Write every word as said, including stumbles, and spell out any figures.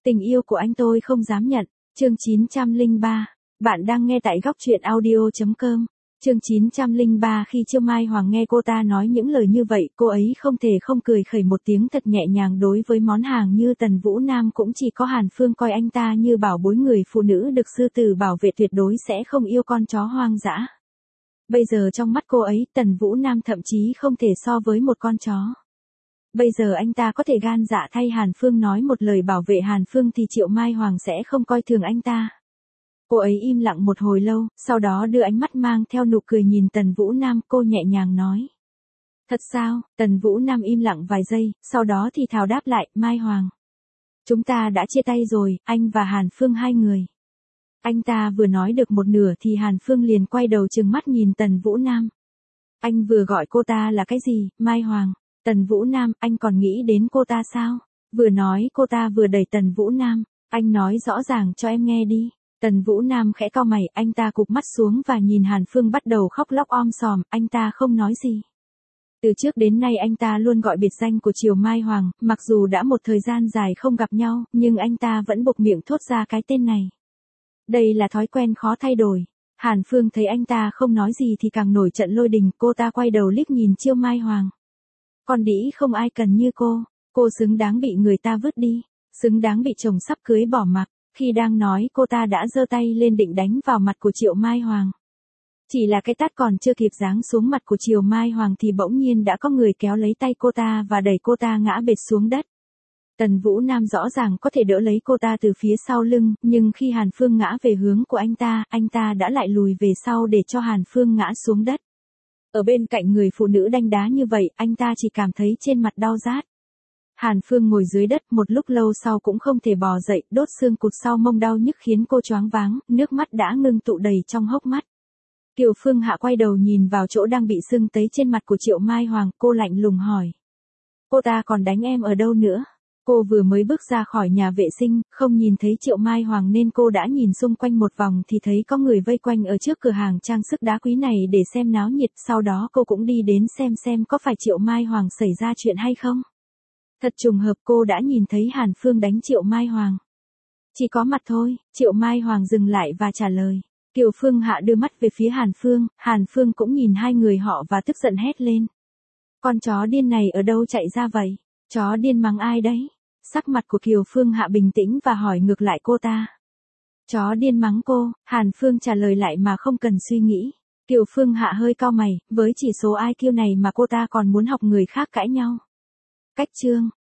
Tình yêu của anh tôi không dám nhận. Chương chín trăm lẻ ba. Bạn đang nghe tại góc truyện audio chấm com. Chương chín trăm lẻ ba. Khi Chiêu Mai Hoàng nghe cô ta nói những lời như vậy, cô ấy không thể không cười khẩy một tiếng thật nhẹ nhàng. Đối với món hàng như Tần Vũ Nam, cũng chỉ có Hàn Phương coi anh ta như bảo bối, người phụ nữ được sư tử bảo vệ tuyệt đối sẽ không yêu con chó hoang dã. Bây giờ trong mắt cô ấy, Tần Vũ Nam thậm chí không thể so với một con chó. Bây giờ anh ta có thể gan dạ thay Hàn Phương nói một lời bảo vệ Hàn Phương thì Triệu Mai Hoàng sẽ không coi thường anh ta. Cô ấy im lặng một hồi lâu, sau đó đưa ánh mắt mang theo nụ cười nhìn Tần Vũ Nam, cô nhẹ nhàng nói. Thật sao? Tần Vũ Nam im lặng vài giây, sau đó thì thào đáp lại, Mai Hoàng. Chúng ta đã chia tay rồi, anh và Hàn Phương hai người. Anh ta vừa nói được một nửa thì Hàn Phương liền quay đầu trừng mắt nhìn Tần Vũ Nam. Anh vừa gọi cô ta là cái gì, Mai Hoàng? Tần Vũ Nam, anh còn nghĩ đến cô ta sao? Vừa nói cô ta vừa đẩy Tần Vũ Nam. Anh nói rõ ràng cho em nghe đi. Tần Vũ Nam khẽ cau mày, anh ta cụp mắt xuống và nhìn Hàn Phương bắt đầu khóc lóc om sòm, anh ta không nói gì. Từ trước đến nay anh ta luôn gọi biệt danh của Triều Mai Hoàng, mặc dù đã một thời gian dài không gặp nhau, nhưng anh ta vẫn buộc miệng thốt ra cái tên này. Đây là thói quen khó thay đổi. Hàn Phương thấy anh ta không nói gì thì càng nổi trận lôi đình, cô ta quay đầu liếc nhìn Chiêu Mai Hoàng. Con đĩ không ai cần như cô, cô xứng đáng bị người ta vứt đi, xứng đáng bị chồng sắp cưới bỏ mặc. Khi đang nói cô ta đã giơ tay lên định đánh vào mặt của Triệu Mai Hoàng. Chỉ là cái tát còn chưa kịp giáng xuống mặt của Triệu Mai Hoàng thì bỗng nhiên đã có người kéo lấy tay cô ta và đẩy cô ta ngã bệt xuống đất. Tần Vũ Nam rõ ràng có thể đỡ lấy cô ta từ phía sau lưng, nhưng khi Hàn Phương ngã về hướng của anh ta, anh ta đã lại lùi về sau để cho Hàn Phương ngã xuống đất. Ở bên cạnh người phụ nữ đanh đá như vậy, anh ta chỉ cảm thấy trên mặt đau rát. Hàn Phương ngồi dưới đất một lúc lâu sau cũng không thể bò dậy, đốt xương cụt sau mông đau nhức khiến cô choáng váng, nước mắt đã ngưng tụ đầy trong hốc mắt. Kiều Phương Hạ quay đầu nhìn vào chỗ đang bị sưng tấy trên mặt của Triệu Mai Hoàng, cô lạnh lùng hỏi. Cô ta còn đánh em ở đâu nữa? Cô vừa mới bước ra khỏi nhà vệ sinh, không nhìn thấy Triệu Mai Hoàng nên cô đã nhìn xung quanh một vòng thì thấy có người vây quanh ở trước cửa hàng trang sức đá quý này để xem náo nhiệt, sau đó cô cũng đi đến xem xem có phải Triệu Mai Hoàng xảy ra chuyện hay không. Thật trùng hợp cô đã nhìn thấy Hàn Phương đánh Triệu Mai Hoàng. Chỉ có mặt thôi, Triệu Mai Hoàng dừng lại và trả lời. Kiều Phương Hạ đưa mắt về phía Hàn Phương, Hàn Phương cũng nhìn hai người họ và tức giận hét lên. Con chó điên này ở đâu chạy ra vậy? Chó điên mắng ai đấy? Sắc mặt của Kiều Phương Hạ bình tĩnh và hỏi ngược lại cô ta. Chó điên mắng cô, Hàn Phương trả lời lại mà không cần suy nghĩ. Kiều Phương Hạ hơi cau mày, với chỉ số i kiu này mà cô ta còn muốn học người khác cãi nhau. Cách chương.